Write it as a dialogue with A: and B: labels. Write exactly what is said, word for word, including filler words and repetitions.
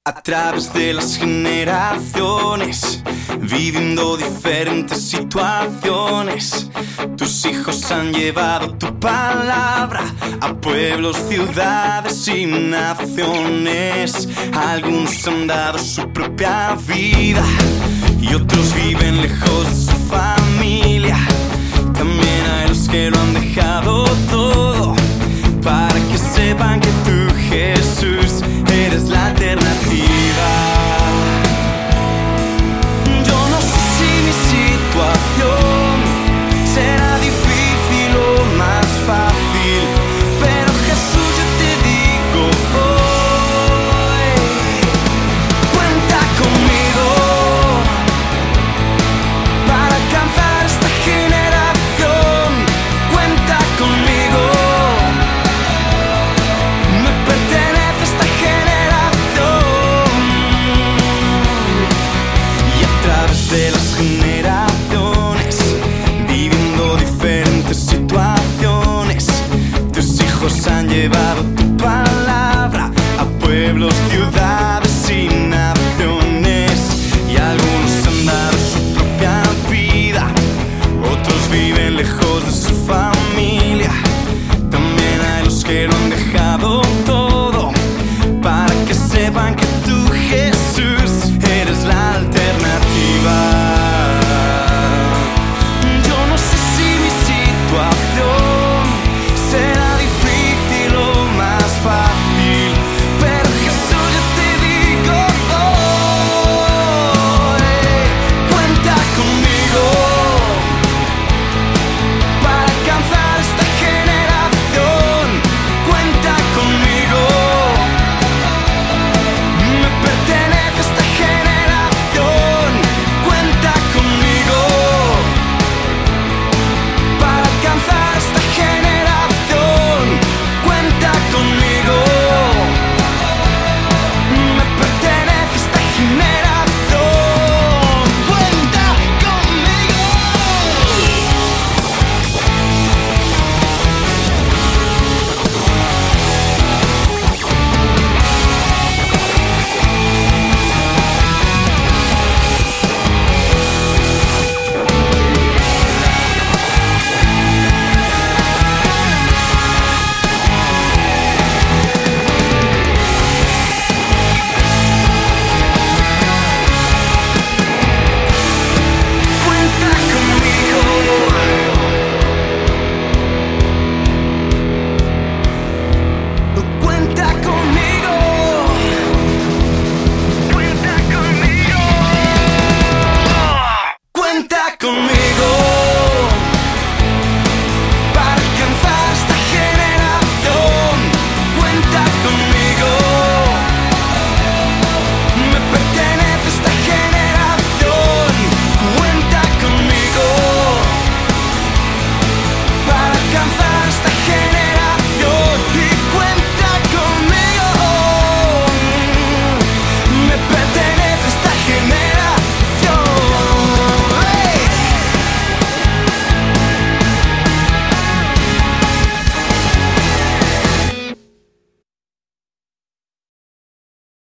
A: A través de las generaciones, viviendo diferentes situaciones, tus hijos han llevado tu palabra a pueblos, ciudades y naciones. Algunos han dado su propia vida y otros viven lejos de su familia. También hay los que lo han dejado todo para que sepan que tú, Jesús, eres la alternativa. Yo no sé si mi situación será difícil o más fácil, pero Jesús, yo te digo hoy, cuenta conmigo para alcanzar esta generación. Cuenta conmigo, me pertenece esta generación. Y a través de las generaciones, viviendo diferentes situaciones, tus hijos han llevado tu palabra a pueblos, ciudades